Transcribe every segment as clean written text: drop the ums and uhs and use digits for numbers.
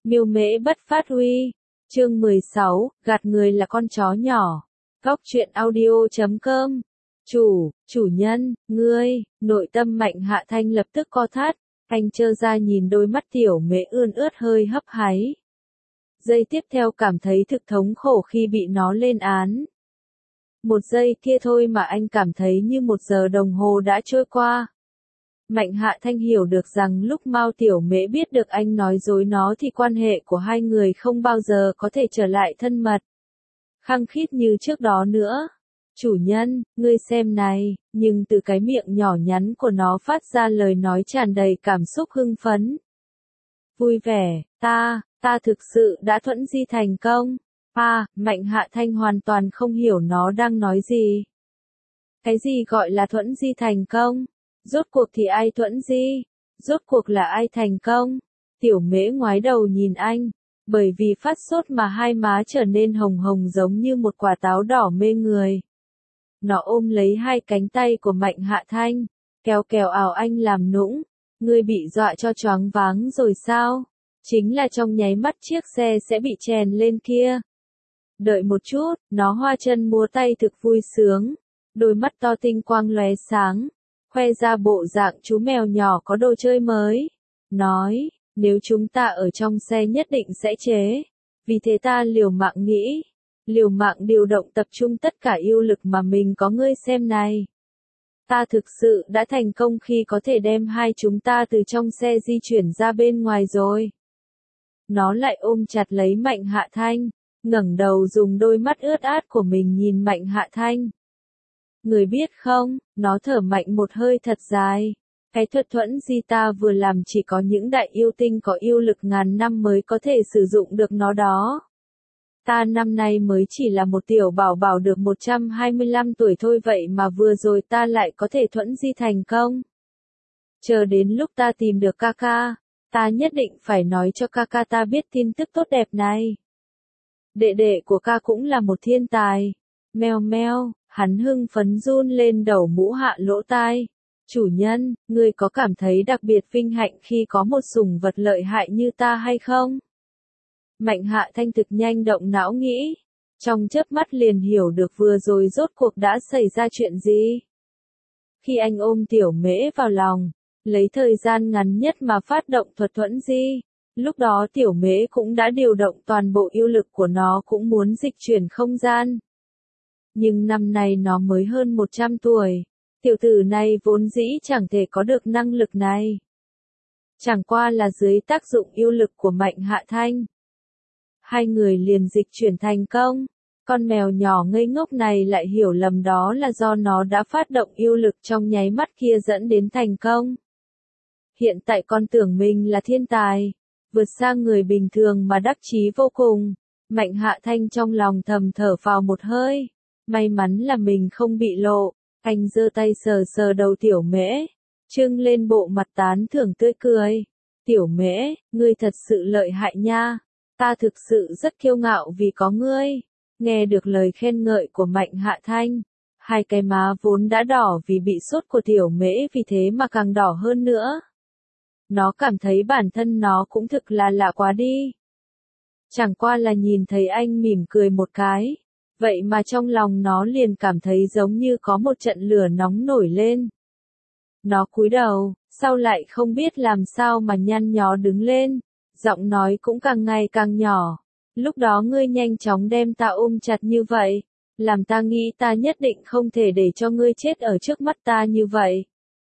Miêu mễ bất phát huy. Chương 16, gạt người là con chó nhỏ. Góc truyện audio.com. Chủ nhân, ngươi, nội tâm Mạnh Hạ Thanh lập tức co thắt, anh trơ ra nhìn đôi mắt tiểu mễ ươn ướt hơi hấp háy. Giây tiếp theo cảm thấy thực thống khổ khi bị nó lên án. Một giây kia thôi mà anh cảm thấy như 1 giờ đồng hồ đã trôi qua. Mạnh Hạ Thanh hiểu được rằng lúc Mao Tiểu Mễ biết được anh nói dối nó thì quan hệ của hai người không bao giờ có thể trở lại thân mật, khăng khít như trước đó nữa. Chủ nhân, ngươi xem này, nhưng từ cái miệng nhỏ nhắn của nó phát ra lời nói tràn đầy cảm xúc hưng phấn. Vui vẻ, ta thực sự đã thuẫn di thành công. Mạnh Hạ Thanh hoàn toàn không hiểu nó đang nói gì. Cái gì gọi là thuẫn di thành công? Rốt cuộc thì ai thuẫn di? Rốt cuộc là ai thành công? Tiểu mễ ngoái đầu nhìn anh, bởi vì phát sốt mà hai má trở nên hồng hồng giống như một quả táo đỏ mê người. Nó ôm lấy hai cánh tay của Mạnh Hạ Thanh, kéo ào anh làm nũng. Ngươi bị dọa cho choáng váng rồi sao? Chính là trong nháy mắt chiếc xe sẽ bị chèn lên kia. Đợi một chút, nó hoa chân múa tay thực vui sướng, đôi mắt to tinh quang lóe sáng, khoe ra bộ dạng chú mèo nhỏ có đồ chơi mới. Nói, nếu chúng ta ở trong xe nhất định sẽ chế. Vì thế ta liều mạng nghĩ, liều mạng điều động tập trung tất cả yêu lực mà mình có. Ngươi xem này. Ta thực sự đã thành công khi có thể đem hai chúng ta từ trong xe di chuyển ra bên ngoài rồi. Nó lại ôm chặt lấy Mạnh Hạ Thanh, ngẩng đầu dùng đôi mắt ướt át của mình nhìn Mạnh Hạ Thanh. Người biết không, nó thở mạnh một hơi thật dài. Cái thuật thuẫn di ta vừa làm chỉ có những đại yêu tinh có yêu lực ngàn năm mới có thể sử dụng được nó đó. Ta năm nay mới chỉ là một tiểu bảo bảo được 125 tuổi thôi, vậy mà vừa rồi ta lại có thể thuẫn di thành công. Chờ đến lúc ta tìm được Kaka, ta nhất định phải nói cho Kaka ta biết tin tức tốt đẹp này. Đệ đệ của ca cũng là một thiên tài. Meo meo, hắn hưng phấn run lên đầu mũ hạ lỗ tai. Chủ nhân, ngươi có cảm thấy đặc biệt vinh hạnh khi có một sủng vật lợi hại như ta hay không? Mạnh Hạ Thanh thực nhanh động não nghĩ, trong chớp mắt liền hiểu được vừa rồi rốt cuộc đã xảy ra chuyện gì. Khi anh ôm tiểu mễ vào lòng, lấy thời gian ngắn nhất mà phát động thuật thuẫn di, lúc đó tiểu mễ cũng đã điều động toàn bộ yêu lực của nó, cũng muốn dịch chuyển không gian. Nhưng năm nay nó mới hơn 100 tuổi, tiểu tử này vốn dĩ chẳng thể có được năng lực này. Chẳng qua là dưới tác dụng yêu lực của Mạnh Hạ Thanh, hai người liền dịch chuyển thành công. Con mèo nhỏ ngây ngốc này lại hiểu lầm đó là do nó đã phát động yêu lực trong nháy mắt kia dẫn đến thành công. Hiện tại con tưởng mình là thiên tài, vượt xa người bình thường mà đắc chí vô cùng. Mạnh Hạ Thanh trong lòng thầm thở phào một hơi. May mắn là mình không bị lộ. Anh giơ tay sờ sờ đầu tiểu mễ, trưng lên bộ mặt tán thưởng tươi cười. Tiểu mễ, ngươi thật sự lợi hại nha. Ta thực sự rất kiêu ngạo vì có ngươi. Nghe được lời khen ngợi của Mạnh Hạ Thanh, hai cái má vốn đã đỏ vì bị sốt của tiểu mễ vì thế mà càng đỏ hơn nữa. Nó cảm thấy bản thân nó cũng thực là lạ quá đi. Chẳng qua là nhìn thấy anh mỉm cười một cái, vậy mà trong lòng nó liền cảm thấy giống như có một trận lửa nóng nổi lên. Nó cúi đầu, sau lại không biết làm sao mà nhăn nhó đứng lên, giọng nói cũng càng ngày càng nhỏ. Lúc đó ngươi nhanh chóng đem ta ôm chặt như vậy, làm ta nghĩ ta nhất định không thể để cho ngươi chết ở trước mắt ta như vậy.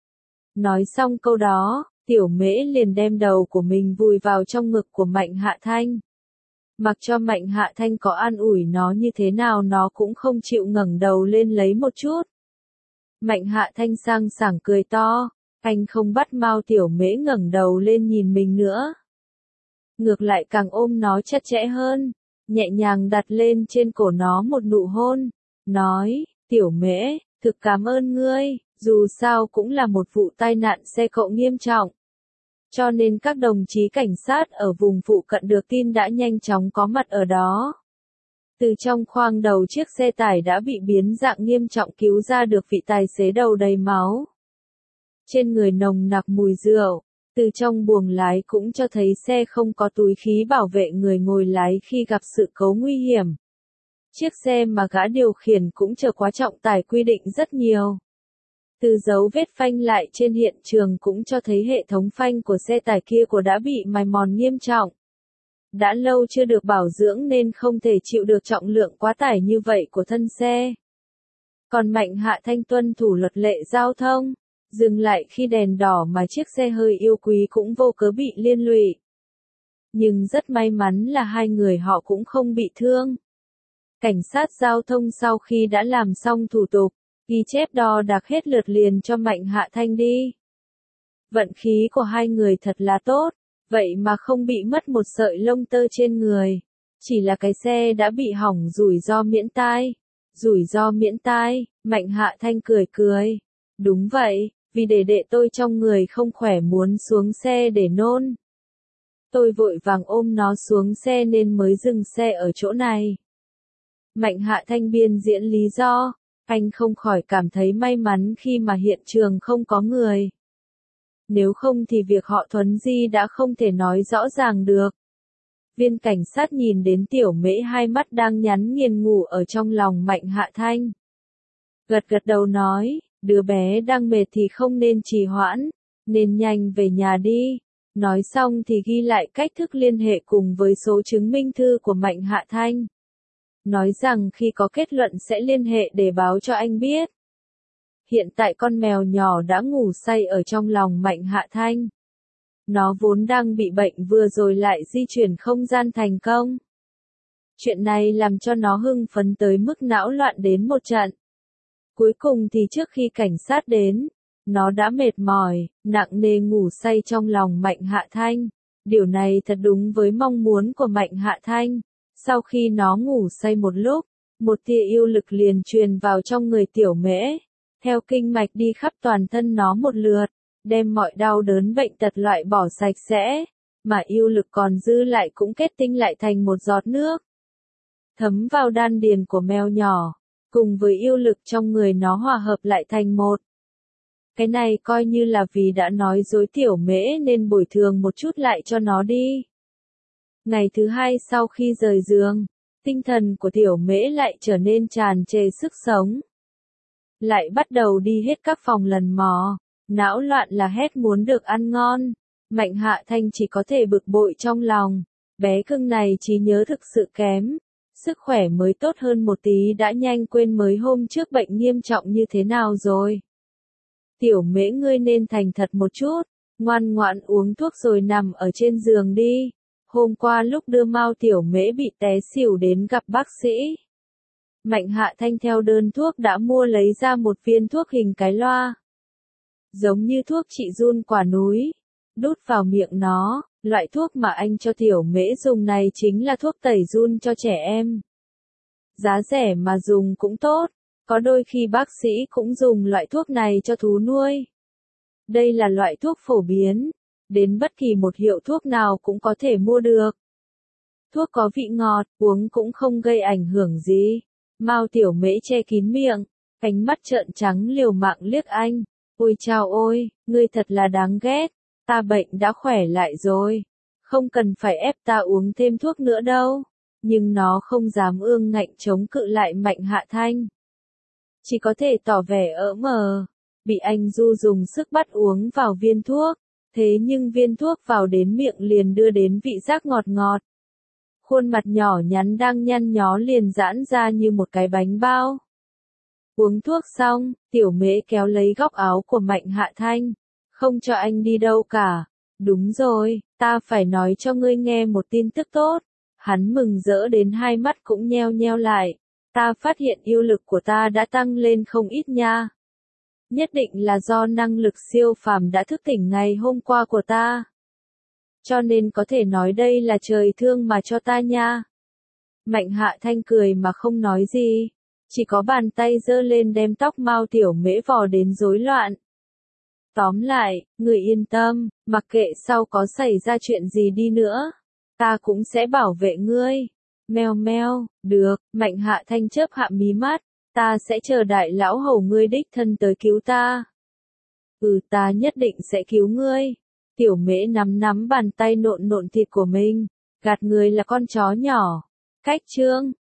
Nói xong câu đó, tiểu mễ liền đem đầu của mình vùi vào trong ngực của Mạnh Hạ Thanh. Mặc cho Mạnh Hạ Thanh có an ủi nó như thế nào nó cũng không chịu ngẩng đầu lên lấy một chút. Mạnh Hạ Thanh sang sảng cười to, anh không bắt Mao tiểu mễ ngẩng đầu lên nhìn mình nữa. Ngược lại càng ôm nó chặt chẽ hơn, nhẹ nhàng đặt lên trên cổ nó một nụ hôn, nói, tiểu mễ, thực cảm ơn ngươi, dù sao cũng là một vụ tai nạn xe cộ nghiêm trọng. Cho nên các đồng chí cảnh sát ở vùng phụ cận được tin đã nhanh chóng có mặt ở đó. Từ trong khoang đầu chiếc xe tải đã bị biến dạng nghiêm trọng cứu ra được vị tài xế đầu đầy máu. Trên người nồng nặc mùi rượu, Từ trong buồng lái cũng cho thấy xe không có túi khí bảo vệ người ngồi lái khi gặp sự cố nguy hiểm. Chiếc xe mà gã điều khiển cũng chở quá trọng tải quy định rất nhiều. Từ dấu vết phanh lại trên hiện trường cũng cho thấy hệ thống phanh của xe tải kia đã bị mài mòn nghiêm trọng. Đã lâu chưa được bảo dưỡng nên không thể chịu được trọng lượng quá tải như vậy của thân xe. Còn Mạnh Hạ Thanh tuân thủ luật lệ giao thông, dừng lại khi đèn đỏ mà chiếc xe hơi yêu quý cũng vô cớ bị liên lụy. Nhưng rất may mắn là hai người họ cũng không bị thương. Cảnh sát giao thông sau khi đã làm xong thủ tục, ghi chép đo đạc hết lượt liền cho Mạnh Hạ Thanh đi. Vận khí của hai người thật là tốt, vậy mà không bị mất một sợi lông tơ trên người. Chỉ là cái xe đã bị hỏng rủi ro miễn tai. Rủi ro miễn tai, Mạnh Hạ Thanh cười cười. Đúng vậy, vì để đệ tôi trong người không khỏe muốn xuống xe để nôn. Tôi vội vàng ôm nó xuống xe nên mới dừng xe ở chỗ này. Mạnh Hạ Thanh biên diễn lý do, anh không khỏi cảm thấy may mắn khi mà hiện trường không có người. Nếu không thì việc họ thuần di đã không thể nói rõ ràng được. Viên cảnh sát nhìn đến Tiểu Mễ hai mắt đang nhắm nghiền ngủ ở trong lòng Mạnh Hạ Thanh. Gật gật đầu nói, đứa bé đang mệt thì không nên trì hoãn, nên nhanh về nhà đi. Nói xong thì ghi lại cách thức liên hệ cùng với số chứng minh thư của Mạnh Hạ Thanh. Nói rằng khi có kết luận sẽ liên hệ để báo cho anh biết. Hiện tại con mèo nhỏ đã ngủ say ở trong lòng Mạnh Hạ Thanh. Nó vốn đang bị bệnh vừa rồi lại di chuyển không gian thành công. Chuyện này làm cho nó hưng phấn tới mức não loạn đến một trận. Cuối cùng thì trước khi cảnh sát đến, nó đã mệt mỏi, nặng nề ngủ say trong lòng Mạnh Hạ Thanh. Điều này thật đúng với mong muốn của Mạnh Hạ Thanh. Sau khi nó ngủ say một lúc, một tia yêu lực liền truyền vào trong người Tiểu Mễ, theo kinh mạch đi khắp toàn thân nó một lượt, đem mọi đau đớn bệnh tật loại bỏ sạch sẽ, mà yêu lực còn dư lại cũng kết tinh lại thành một giọt nước. Thấm vào đan điền của mèo nhỏ, cùng với yêu lực trong người nó hòa hợp lại thành một. Cái này coi như là vì đã nói dối Tiểu Mễ nên bồi thường một chút lại cho nó đi. Ngày thứ hai sau khi rời giường, tinh thần của Tiểu Mễ lại trở nên tràn trề sức sống. Lại bắt đầu đi hết các phòng lần mò, não loạn là hét muốn được ăn ngon. Mạnh Hạ Thanh chỉ có thể bực bội trong lòng, bé cưng này trí nhớ thực sự kém. Sức khỏe mới tốt hơn một tí đã nhanh quên mới hôm trước bệnh nghiêm trọng như thế nào rồi. Tiểu Mễ ngươi nên thành thật một chút, ngoan ngoãn uống thuốc rồi nằm ở trên giường đi. Hôm qua lúc đưa Mao Tiểu Mễ bị té xỉu đến gặp bác sĩ. Mạnh Hạ Thanh theo đơn thuốc đã mua lấy ra một viên thuốc hình cái loa. Giống như thuốc trị run quả núi. Đút vào miệng nó, loại thuốc mà anh cho Tiểu Mễ dùng này chính là thuốc tẩy run cho trẻ em. Giá rẻ mà dùng cũng tốt, có đôi khi bác sĩ cũng dùng loại thuốc này cho thú nuôi. Đây là loại thuốc phổ biến, đến bất kỳ một hiệu thuốc nào cũng có thể mua được. Thuốc có vị ngọt, uống cũng không gây ảnh hưởng gì. Mao Tiểu Mễ che kín miệng, ánh mắt trợn trắng liều mạng liếc anh. Ôi chao ôi, ngươi thật là đáng ghét, ta bệnh đã khỏe lại rồi. Không cần phải ép ta uống thêm thuốc nữa đâu. Nhưng nó không dám ương ngạnh chống cự lại Mạnh Hạ Thanh. Chỉ có thể tỏ vẻ ỡ mờ. Bị anh du dùng sức bắt uống vào viên thuốc. Thế nhưng viên thuốc vào đến miệng liền đưa đến vị giác ngọt ngọt. Khuôn mặt nhỏ nhắn đang nhăn nhó liền giãn ra như một cái bánh bao. Uống thuốc xong, Tiểu Mễ kéo lấy góc áo của Mạnh Hạ Thanh. Không cho anh đi đâu cả. Đúng rồi, ta phải nói cho ngươi nghe một tin tức tốt. Hắn mừng rỡ đến hai mắt cũng nheo nheo lại. Ta phát hiện yêu lực của ta đã tăng lên không ít nha. Nhất định là do năng lực siêu phàm đã thức tỉnh ngày hôm qua của ta. Cho nên có thể nói đây là trời thương mà cho ta nha. Mạnh Hạ Thanh cười mà không nói gì. Chỉ có bàn tay giơ lên đem tóc Mao Tiểu Mễ vò đến rối loạn. Tóm lại, người yên tâm, mặc kệ sau có xảy ra chuyện gì đi nữa. Ta cũng sẽ bảo vệ ngươi. Meo meo, được, Mạnh Hạ Thanh chớp hạ mí mắt. Ta sẽ chờ đại lão hầu ngươi đích thân tới cứu ta. Ta nhất định sẽ cứu ngươi. Tiểu Mễ nắm nắm bàn tay nộn nộn thịt của mình. Gạt người là con chó nhỏ. Khách trương,